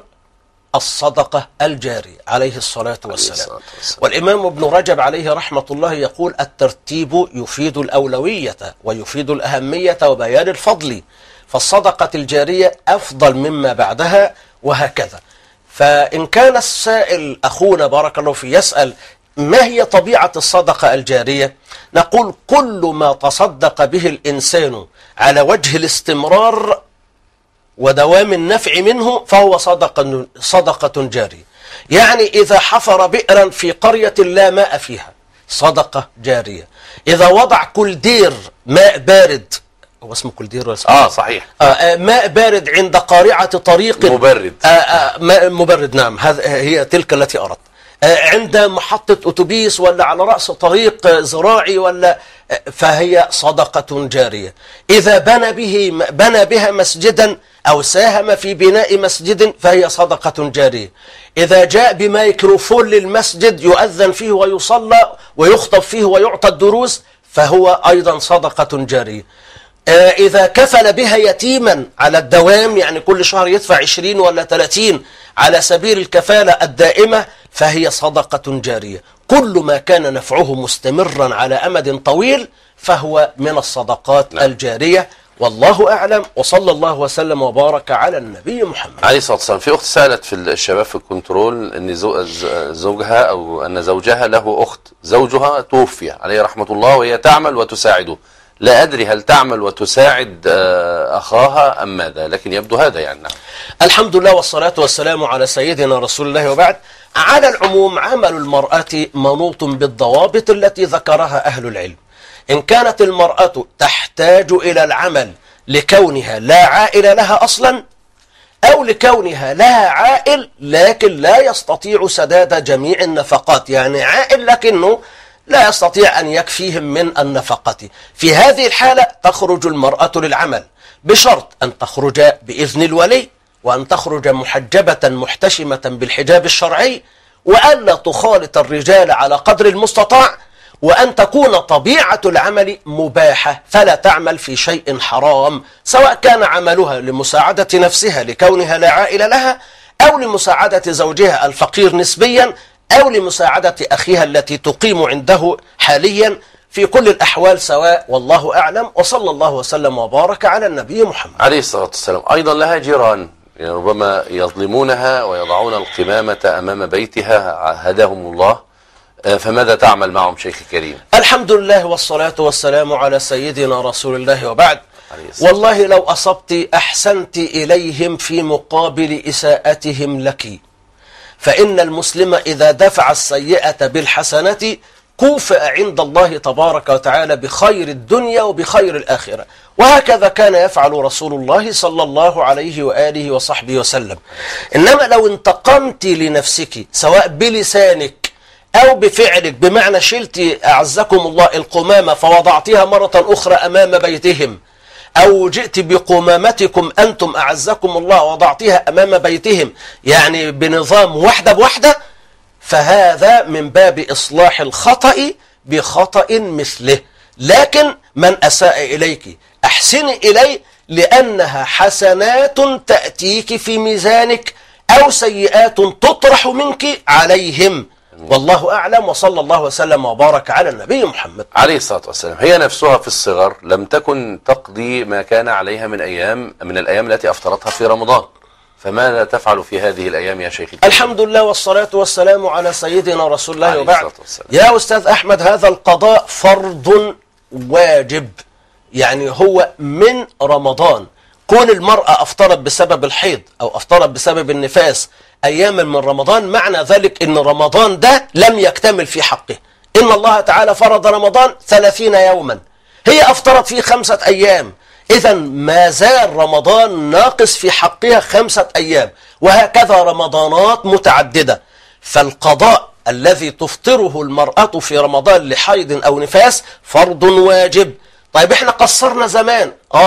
الصدقة الجارية عليه الصلاة والسلام. والإمام ابن رجب عليه رحمة الله يقول: الترتيب يفيد الأولوية ويفيد الأهمية وبيان الفضل، فالصدقة الجارية أفضل مما بعدها، وهكذا. فإن كان السائل أخونا بارك الله فيه يسأل ما هي طبيعة الصدقة الجارية، نقول: كل ما تصدق به الإنسان على وجه الاستمرار ودوام النفع منه فهو صدقة جارية. يعني إذا حفر بئرا في قرية لا ماء فيها، صدقة جارية. إذا وضع كولدير ماء بارد، هو اسمه كولدير ولا اسمه؟ صحيح. ماء بارد عند قارعة طريق مبرد. ماء مبرد، نعم، هي تلك التي أردت. عند محطة أتوبيس ولا على رأس طريق زراعي ولا، فهي صدقة جارية. إذا بنى بها مسجدا أو ساهم في بناء مسجد فهي صدقة جارية. إذا جاء بميكروفون للمسجد يؤذن فيه ويصلى ويخطب فيه ويعطى الدروس فهو أيضا صدقة جارية. إذا كفل بها يتيما على الدوام، يعني كل شهر يدفع 20 ولا 30 على سبيل الكفالة الدائمة، فهي صدقة جارية. كل ما كان نفعه مستمرا على أمد طويل فهو من الصدقات الجارية. والله أعلم، وصلى الله وسلم وبارك على النبي محمد عليه الصلاة والسلام. في أخت سألت في الشباب في الكنترول أن زوجها أو أن زوجها له أخت، زوجها توفي عليه رحمة الله وهي تعمل وتساعده. لا أدري هل تعمل وتساعد أخاها أم ماذا، لكن يبدو هذا يعني. الحمد لله والصلاة والسلام على سيدنا رسول الله وبعد. على العموم عمل المرأة منوط بالضوابط التي ذكرها أهل العلم. إن كانت المرأة تحتاج إلى العمل لكونها لا عائل لها أصلا، أو لكونها لها عائل لكن لا يستطيع سداد جميع النفقات، يعني عائل لكنه لا يستطيع أن يكفيهم من النفقة، في هذه الحالة تخرج المرأة للعمل، بشرط أن تخرج بإذن الولي، وأن تخرج محجبة محتشمة بالحجاب الشرعي، وأن لا تخالط الرجال على قدر المستطاع، وأن تكون طبيعة العمل مباحة، فلا تعمل في شيء حرام، سواء كان عملها لمساعدة نفسها لكونها لا عائل لها، أو لمساعدة زوجها الفقير نسبيا، أو لمساعدة أخيها التي تقيم عنده حاليا. في كل الأحوال سواء، والله أعلم، وصلى الله وسلم وبارك على النبي محمد عليه الصلاة والسلام. أيضا لها جيران يعني ربما يظلمونها ويضعون القمامة أمام بيتها، هداهم الله، فماذا تعمل معهم شيخ الكريم؟ الحمد لله والصلاة والسلام على سيدنا رسول الله وبعد. والله لو أصبت أحسنت إليهم في مقابل إساءتهم لك، فإن المسلم إذا دفع السيئة بالحسنة كوفئ عند الله تبارك وتعالى بخير الدنيا وبخير الآخرة. وهكذا كان يفعل رسول الله صلى الله عليه وآله وصحبه وسلم. إنما لو انتقمت لنفسك سواء بلسانك أو بفعلك، بمعنى شلت أعزكم الله القمامة فوضعتها مرة أخرى أمام بيتهم، أو جئت بقمامتكم أنتم أعزكم الله وضعتها أمام بيتهم، يعني بنظام وحدة بوحدة، فهذا من باب إصلاح الخطأ بخطأ مثله. لكن من أساء إليك أحسني إليه، لأنها حسنات تأتيك في ميزانك، أو سيئات تطرح منك عليهم. والله أعلم، وصلى الله وسلم وبارك على النبي محمد عليه الصلاة والسلام. هي نفسها في الصغر لم تكن تقضي ما كان عليها من الأيام التي أفطرتها في رمضان، فماذا تفعل في هذه الأيام يا شيخ؟ الحمد لله والصلاة والسلام على سيدنا رسول الله وبعد. يا أستاذ أحمد، هذا القضاء فرض واجب، يعني هو من رمضان. كون المرأة أفطرت بسبب الحيض أو أفطرت بسبب النفاس أياما من رمضان، معنى ذلك أن رمضان ده لم يكتمل في حقه. إن الله تعالى فرض رمضان 30 يوما، هي أفطرت فيه 5 أيام، إذا ما زال رمضان ناقص في حقها 5 أيام، وهكذا رمضانات متعددة. فالقضاء الذي تفطره المرأة في رمضان لحيض أو نفاس فرض واجب. طيب احنا قصرنا زمان،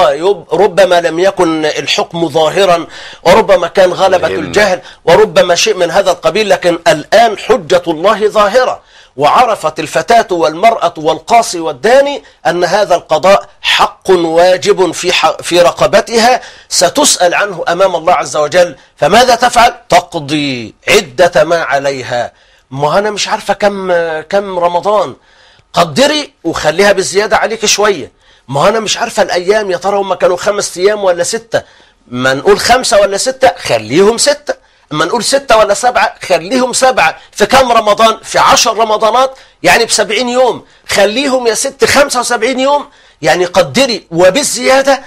ربما لم يكن الحكم ظاهرا، وربما كان غلبة الجهل، وربما شيء من هذا القبيل، لكن الآن حجة الله ظاهرة، وعرفت الفتاة والمرأة والقاصي والداني أن هذا القضاء حق واجب في رقبتها، ستسأل عنه أمام الله عز وجل. فماذا تفعل؟ تقضي عدة ما عليها. ما أنا مش عارفة كم رمضان، قدري وخليها بالزيادة عليك شوية. ما أنا مش عارفة الأيام يا ترى هم كانوا 5 أيام ولا 6، ما نقول 5 ولا 6 خليهم 6، اما نقول 6 ولا 7 خليهم 7. في كم رمضان؟ في 10 رمضانات، يعني ب70 يوم، خليهم يا ست 75 يوم، يعني قدري وبالزيادة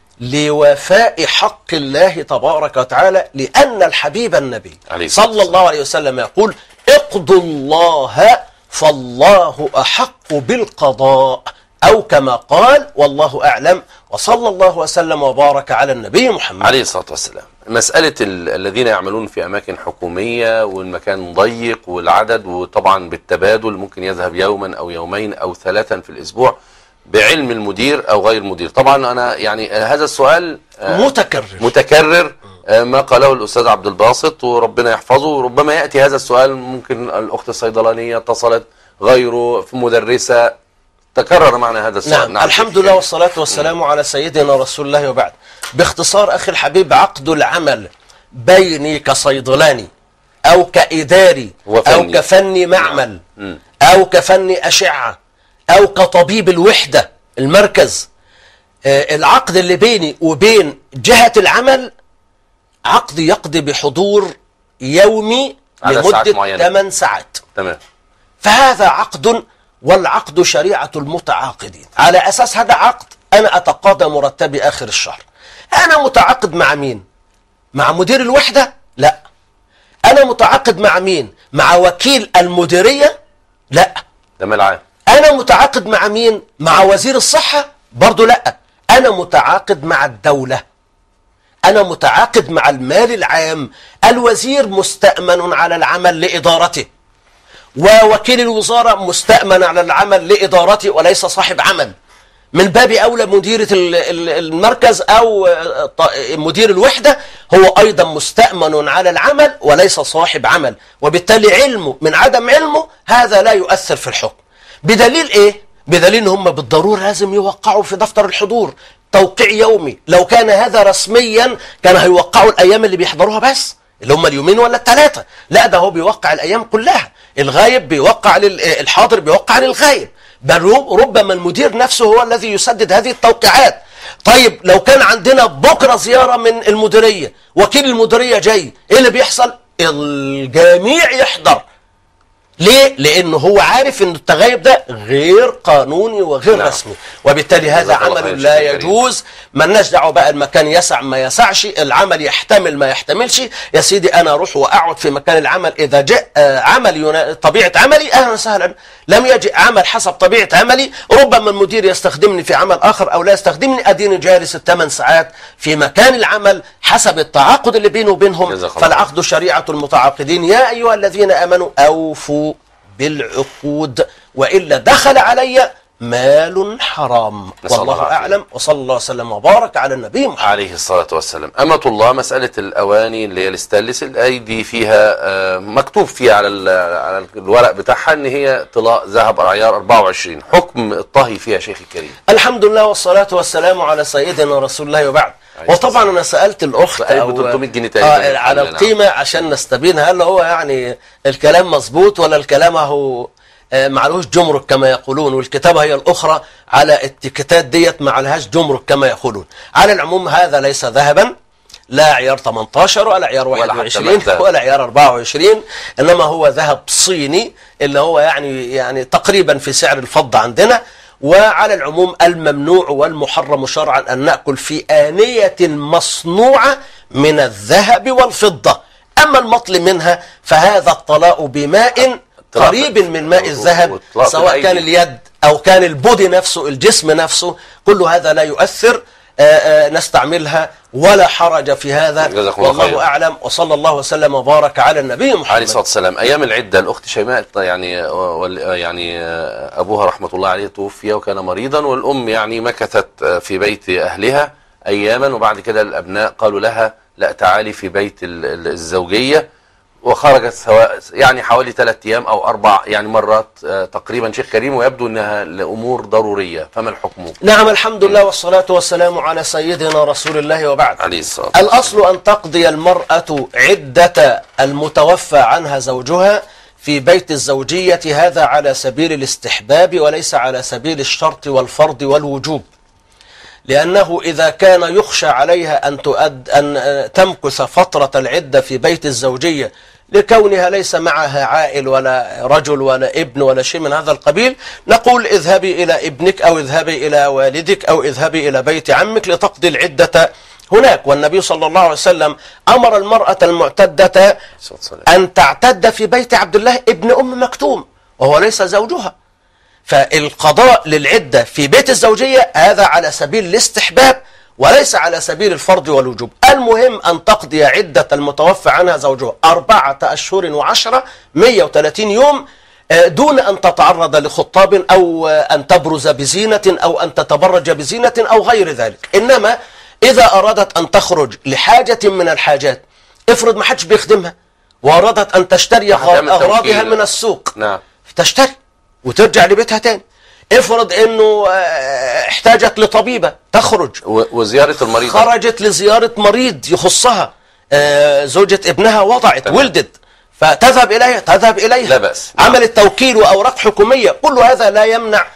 لوفاء حق الله تبارك وتعالى، لأن الحبيب النبي صلى الله عليه وسلم يقول: اقضوا الله فالله أحق بالقضاء، أو كما قال، والله أعلم، وصلى الله وسلم وبارك على النبي محمد عليه الصلاة والسلام. مسألة الذين يعملون في أماكن حكومية والمكان ضيق والعدد، وطبعا بالتبادل ممكن يذهب يوما أو يومين أو 3 في الأسبوع بعلم المدير أو غير المدير. طبعا أنا يعني هذا السؤال متكرر ما قاله الأستاذ عبد الباسط وربنا يحفظه، وربما يأتي هذا السؤال، ممكن الأخت الصيدلانية اتصلت، غيره في مدرسة، تكرر معنا هذا السؤال. نعم الحمد لله والصلاة والسلام على سيدنا رسول الله وبعد. باختصار أخي الحبيب، عقد العمل بيني كصيدلاني أو كإداري أو كفني معمل أو كفني أشعة أو كطبيب الوحدة المركز، العقد اللي بيني وبين جهة العمل عقد يقضي بحضور يومي لمدة 8 ساعات. تمام. فهذا عقد، والعقد شريعة المتعاقدين. على أساس هذا عقد أنا أتقاضى مرتبي آخر الشهر. أنا متعاقد مع مين؟ مع مدير الوحدة؟ لا. أنا متعاقد مع مين؟ مع وكيل المديرية؟ لا. ده ملعب. أنا متعاقد مع مين؟ مع وزير الصحة؟ برضو لا. أنا متعاقد مع الدولة، أنا متعاقد مع المال العام. الوزير مستأمن على العمل لإدارته، ووكيل الوزارة مستأمن على العمل لإدارته وليس صاحب عمل. من باب أولى مديرة المركز أو مدير الوحدة هو أيضا مستأمن على العمل وليس صاحب عمل، وبالتالي علمه من عدم علمه هذا لا يؤثر في الحكم. بدليل إيه؟ بدليل إن هم بالضرورة لازم يوقعوا في دفتر الحضور توقيع يومي. لو كان هذا رسميا كان هيوقعوا الأيام اللي بيحضروها بس، اللي هم اليومين ولا ال3. لا، ده هو بيوقع الأيام كلها. الغايب بيوقع الحاضر بيوقع للغايب، بل ربما المدير نفسه هو الذي يسدد هذه التوقيعات. طيب لو كان عندنا بكرة زيارة من المديرية، وكيل المديرية جاي، ايه اللي بيحصل؟ الجميع يحضر. ليه؟ لأنه هو عارف أن التغيب ده غير قانوني وغير رسمي، وبالتالي هذا عمل لا يجوز. مالناش دعوه بقى المكان يسع ما يسعش، العمل يحتمل ما يحتملش. يا سيدي أنا أروح وأقعد في مكان العمل، إذا جاء عمل طبيعة عملي أهلا وسهلا، لم يجئ عمل حسب طبيعة عملي، ربما المدير يستخدمني في عمل آخر أو لا يستخدمني، أديني جالس 8 ساعات في مكان العمل حسب التعاقد اللي بينه وبينهم. فالعقد شريعة المتعاقدين. يا أيها الذين آمنوا أوفوا بالعقود وإلا دخل علي مال حرام. والله أعلم، وصلى الله وسلم وبارك على النبي محمد عليه الصلاة والسلام. أمة الله، مسألة الأواني اللي هي الستانلس، الأيدي فيها مكتوب فيها على الورق بتاعها إن هي طلاء ذهب عيار 24، حكم الطهي فيها شيخ الكريم؟ الحمد لله والصلاة والسلام على سيدنا رسول الله وبعد. وطبعا انا سالت الاخت ب 300 جنيه تقريبا على القيمه عشان نستبين هل هو يعني الكلام مظبوط ولا الكلام هو معلوش جمرك كما يقولون، والكتابه هي الاخرى على التيكيتات ديت ما عليهاش جمرك كما يقولون. على العموم هذا ليس ذهبا، لا عيار 18 ولا عيار 21 ولا عيار 24، انما هو ذهب صيني اللي هو يعني تقريبا في سعر الفضه عندنا. وعلى العموم الممنوع والمحرم شرعا أن نأكل في آنية مصنوعة من الذهب والفضة. أما المطل منها فهذا الطلاء بماء قريب من ماء الذهب، سواء كان اليد أو كان البودي نفسه، الجسم نفسه، كل هذا لا يؤثر، نستعملها ولا حرج في هذا، والله أعلم. وصلى الله وسلم وبارك على النبي محمد عليه الصلاة والسلام. أيام العدة الأخت شيماء يعني أبوها رحمة الله عليه توفي وكان مريضا، والأم يعني مكثت في بيت أهلها أياما، وبعد كده الأبناء قالوا لها لا تعالي في بيت الزوجية، وخرجت يعني حوالي 3 أيام أو 4 يعني مرات تقريبا شيخ كريم، ويبدو أنها لأمور ضرورية، فما الحكم؟ نعم، الحمد لله والصلاة والسلام على سيدنا رسول الله وبعد. عليه الصلاة. الأصل أن تقضي المرأة عدة المتوفى عنها زوجها في بيت الزوجية، هذا على سبيل الاستحباب وليس على سبيل الشرط والفرض والوجوب، لأنه إذا كان يخشى عليها أن تمكث فترة العدة في بيت الزوجية لكونها ليس معها عائل ولا رجل ولا ابن ولا شيء من هذا القبيل، نقول اذهبي إلى ابنك أو اذهبي إلى والدك أو اذهبي إلى بيت عمك لتقضي العدة هناك. والنبي صلى الله عليه وسلم أمر المرأة المعتدة أن تعتد في بيت عبد الله ابن أم مكتوم وهو ليس زوجها. فالقضاء للعدة في بيت الزوجية هذا على سبيل الاستحباب وليس على سبيل الفرض والوجوب. المهم أن تقضي عدة المتوفى عنها زوجها 4 أشهر و10 130 يوم دون أن تتعرض لخطاب أو أن تبرز بزينة أو أن تتبرج بزينة أو غير ذلك. إنما إذا أرادت أن تخرج لحاجة من الحاجات، افرض ما حدش بيخدمها وأرادت أن تشتري أغراضها من السوق، نعم، تشتري وترجع لبيتها تاني. افرض انه احتاجت لطبيبة تخرج وزيارة المريض، خرجت لزيارة مريض يخصها، زوجة ابنها وضعت ولدت فتذهب إليها تذهب إليها، لا بأس. عملت توكيل وأوراق حكومية، كل هذا لا يمنع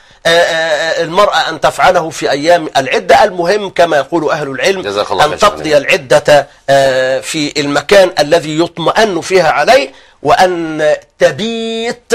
المرأة أن تفعله في أيام العدة. المهم كما يقول أهل العلم أن تقضي العدة في المكان الذي يطمئن فيها عليه، وأن تبيت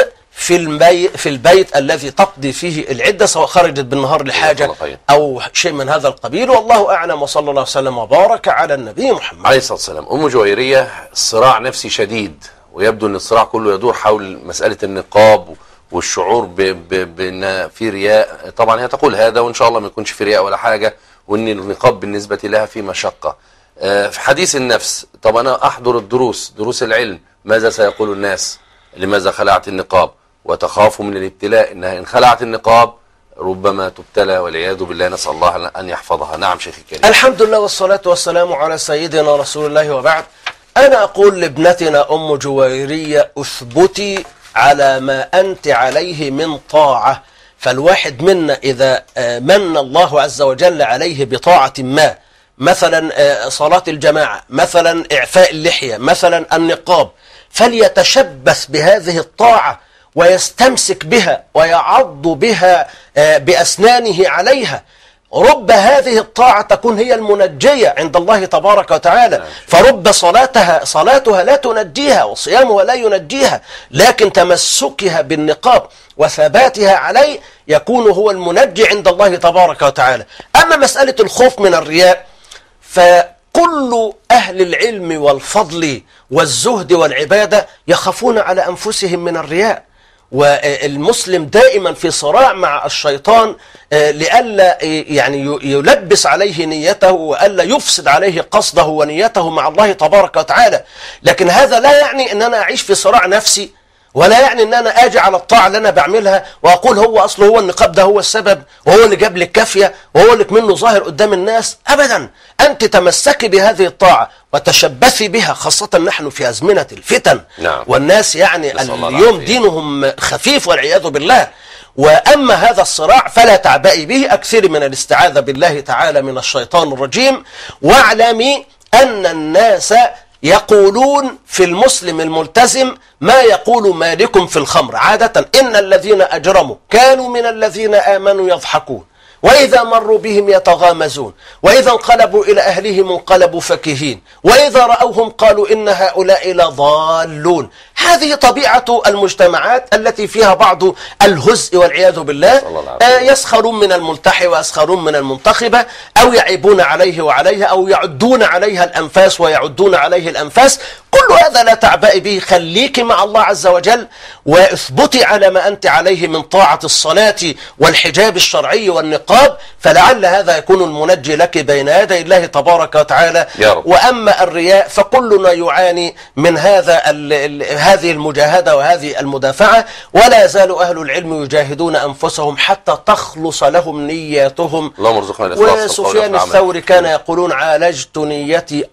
في البيت الذي تقضي فيه العدة، سواء خرجت بالنهار لحاجة أو شيء من هذا القبيل، والله أعلم. وصلى الله وسلم وبارك على النبي محمد عليه الصلاة والسلام. أم جويرية، صراع نفسي شديد، ويبدو أن الصراع كله يدور حول مسألة النقاب والشعور بأن في رياء. طبعا هي تقول هذا، وإن شاء الله ما يكونش في رياء ولا حاجة، وأن النقاب بالنسبة لها في مشقة. في حديث النفس، طب أنا أحضر دروس العلم، ماذا سيقول الناس؟ لماذا خلعت النقاب؟ وتخاف من الابتلاء، إنها إن خلعت النقاب ربما تبتلى والعياذ بالله، نسأل الله أن يحفظها. نعم شيخ الكريم. الحمد لله والصلاة والسلام على سيدنا رسول الله وبعد. أنا أقول لابنتنا أم جويرية اثبتي على ما أنت عليه من طاعة. فالواحد منا إذا من الله عز وجل عليه بطاعة ما، مثلا صلاة الجماعة، مثلا إعفاء اللحية، مثلا النقاب، فليتشبث بهذه الطاعة ويستمسك بها ويعض بها بأسنانه عليها. رب هذه الطاعة تكون هي المنجية عند الله تبارك وتعالى، فرب صلاتها لا تنجيها وصيامها لا ينجيها، لكن تمسكها بالنقاب وثباتها عليه يكون هو المنجي عند الله تبارك وتعالى. أما مسألة الخوف من الرياء، فكل أهل العلم والفضل والزهد والعبادة يخافون على أنفسهم من الرياء، والمسلم دائما في صراع مع الشيطان لئلا يعني يلبس عليه نيته وألا يفسد عليه قصده ونيته مع الله تبارك وتعالى. لكن هذا لا يعني أن أنا أعيش في صراع نفسي، ولا يعني أن أنا أجي على الطاعة اللي أنا بعملها وأقول هو أصله هو النقاب ده هو السبب وهو اللي جاب لك كافية وهو اللي منه ظاهر قدام الناس. أبدا، أنت تمسكي بهذه الطاعة وتشبثي بها، خاصة نحن في أزمنة الفتن. نعم. والناس يعني اليوم دينهم خفيف والعياذ بالله، وأما هذا الصراع فلا تعبئي به، أكثر من الاستعاذة بالله تعالى من الشيطان الرجيم. واعلمي أن الناس يقولون في المسلم الملتزم ما يقول مالك في الخمر عادة: إن الذين أجرموا كانوا من الذين آمنوا يضحكون، وإذا مروا بهم يتغامزون، وإذا انقلبوا إلى أهلهم انقلبوا فكهين، وإذا رأوهم قالوا إن هؤلاء لضالون. هذه طبيعة المجتمعات التي فيها بعض الهزء والعياذ بالله. يسخرون من الملتحي ويسخرون من المنتخبة، أو يعيبون عليه وعليها، أو يعدون عليها الأنفاس ويعدون عليه الأنفاس. كل هذا لا تعبئي به، خليك مع الله عز وجل واثبتي على ما أنت عليه من طاعة الصلاة والحجاب الشرعي والنقاب، فلعل هذا يكون المنجي لك بين يدي الله تبارك وتعالى. وأما الرياء فكلنا يعاني من هذه المجاهدة وهذه المدافعة، ولا يزال أهل العلم يجاهدون أنفسهم حتى تخلص لهم نياتهم. وسفيان الثوري كان يقولون: عالجت نيتي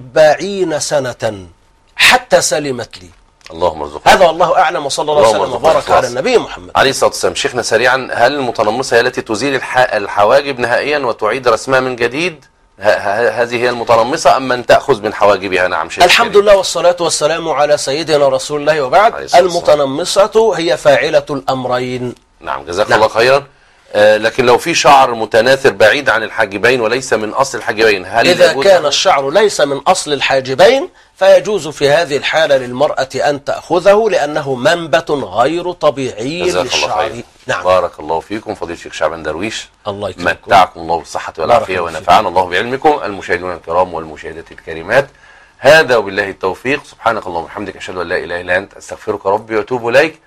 40 سنة حتى سلمت لي. اللهم ارزقنا. هذا والله أعلم، وصلى الله وسلم وبارك على النبي محمد عليه الصلاة والسلام. شيخنا سريعا، هل المتنمصة هي التي تزيل الحواجب نهائيا وتعيد رسمها من جديد؟ هذه هي المتنمصة أم من تأخذ من حواجبها؟ نعم شيخ. الحمد لله والصلاة والسلام على سيدنا رسول الله، وبعد. المتنمصة هي فاعلة الأمرين. نعم جزاك الله خيرا. لكن لو في شعر متناثر بعيد عن الحاجبين وليس من أصل الحاجبين، هل إذا كان الشعر ليس من أصل الحاجبين فيجوز في هذه الحالة للمرأة أن تأخذه، لأنه منبت غير طبيعي للشعر. نعم. بارك الله فيكم فضيلة الشيخ شعبان درويش، الله يكرمكم، متعكم الله بالصحة والعافية ونفعنا الله بعلمكم. المشاهدون الكرام والمشاهدات الكريمات، هذا وبالله التوفيق. سبحانك اللهم وبحمدك، أشهد أن لا إله إلا أنت، أستغفرك ربي وأتوب إليك،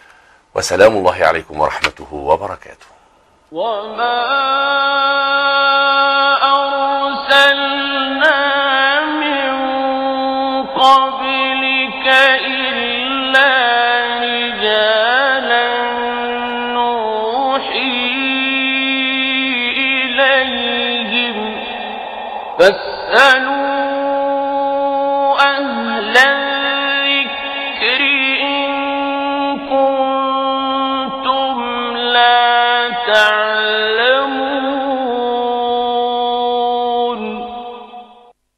وسلام الله عليكم ورحمته وبركاته. وما أرسلنا من قبلك إلا رجالا نوحي إليهم فاسألوا أهل